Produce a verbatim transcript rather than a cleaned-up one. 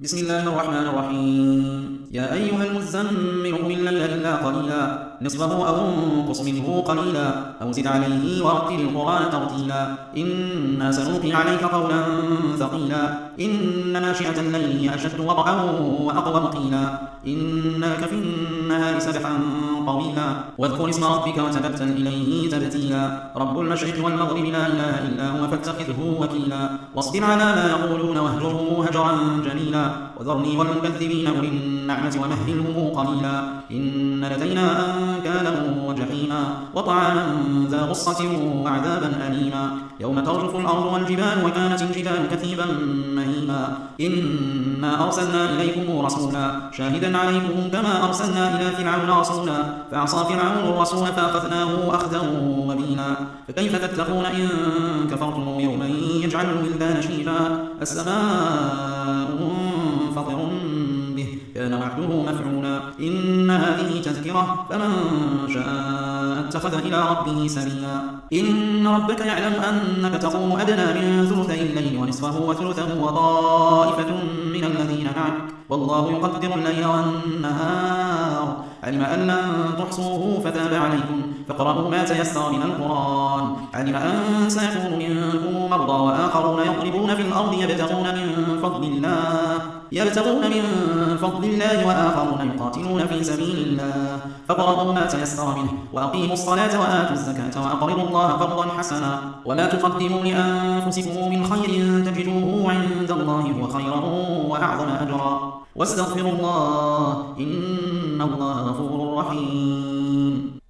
بسم الله الرحمن الرحيم. يا أيها المزمل قم الليل إلا قليلا نصفه أو انقص منه قليلا أو زد عليه ورتل القرآن ترتيلا إنا سنلقي عليك قولا ثقيلا إن ناشئة الليل هي أشد وطئا وأقوم قيلا إن لك في النهار سبحا طويلا واذكر اسم ربك وتبتل إليه تبتيلا رب المشرق والمغرب لا إله إلا هو فاتخذه وكيلا واصبر على ما يقولون واهجرهم هجرا جميلا وذرني والمكذبين أولي النعمة ومهلهم قليلا إن لدينا أنكالا وجحيما وطعاما ذا غصة وعذابا أليما يوم ترجف الأرض والجبال وكانت الجبال كثيبا مهيما إنا أرسلنا إليكم رسولا شاهدا عليكم كما أرسلنا إلى فرعون رسولا فعصى فرعون الرسول فأخذناه أخذا وبيلا فكيف تتقون إن كفرتم يوما يجعل الولدان شيبا السماء منفطر به كان وعده مفعولا إن هذه تذكرة فمن شاء اتخذ إلى ربه سبيلا إن ربك يعلم أنك تقوم أدنى من ثلثي الليل ونصفه وثلثه وطائفة من الذين معك والله يقدر الليل والنهار علم أن لن تحصوه فتاب عليكم فاقرؤوا ما تيسر من القرآن علم أن سيكون منكم مرضى وآخرون يضربون في الأرض يبتغون من فضل الله يبتغون من فضل الله وآخرون يقاتلون في سبيل الله فاقرؤوا ما تيسر منه وأقيموا الصلاة وآتوا الزكاة وأقرضوا الله قرضا حسنا وما تقدموا لأنفسكم من خير تجدوه عند الله هو خيرا وأعظم أجرا واستغفروا الله إن الله غفور رحيم.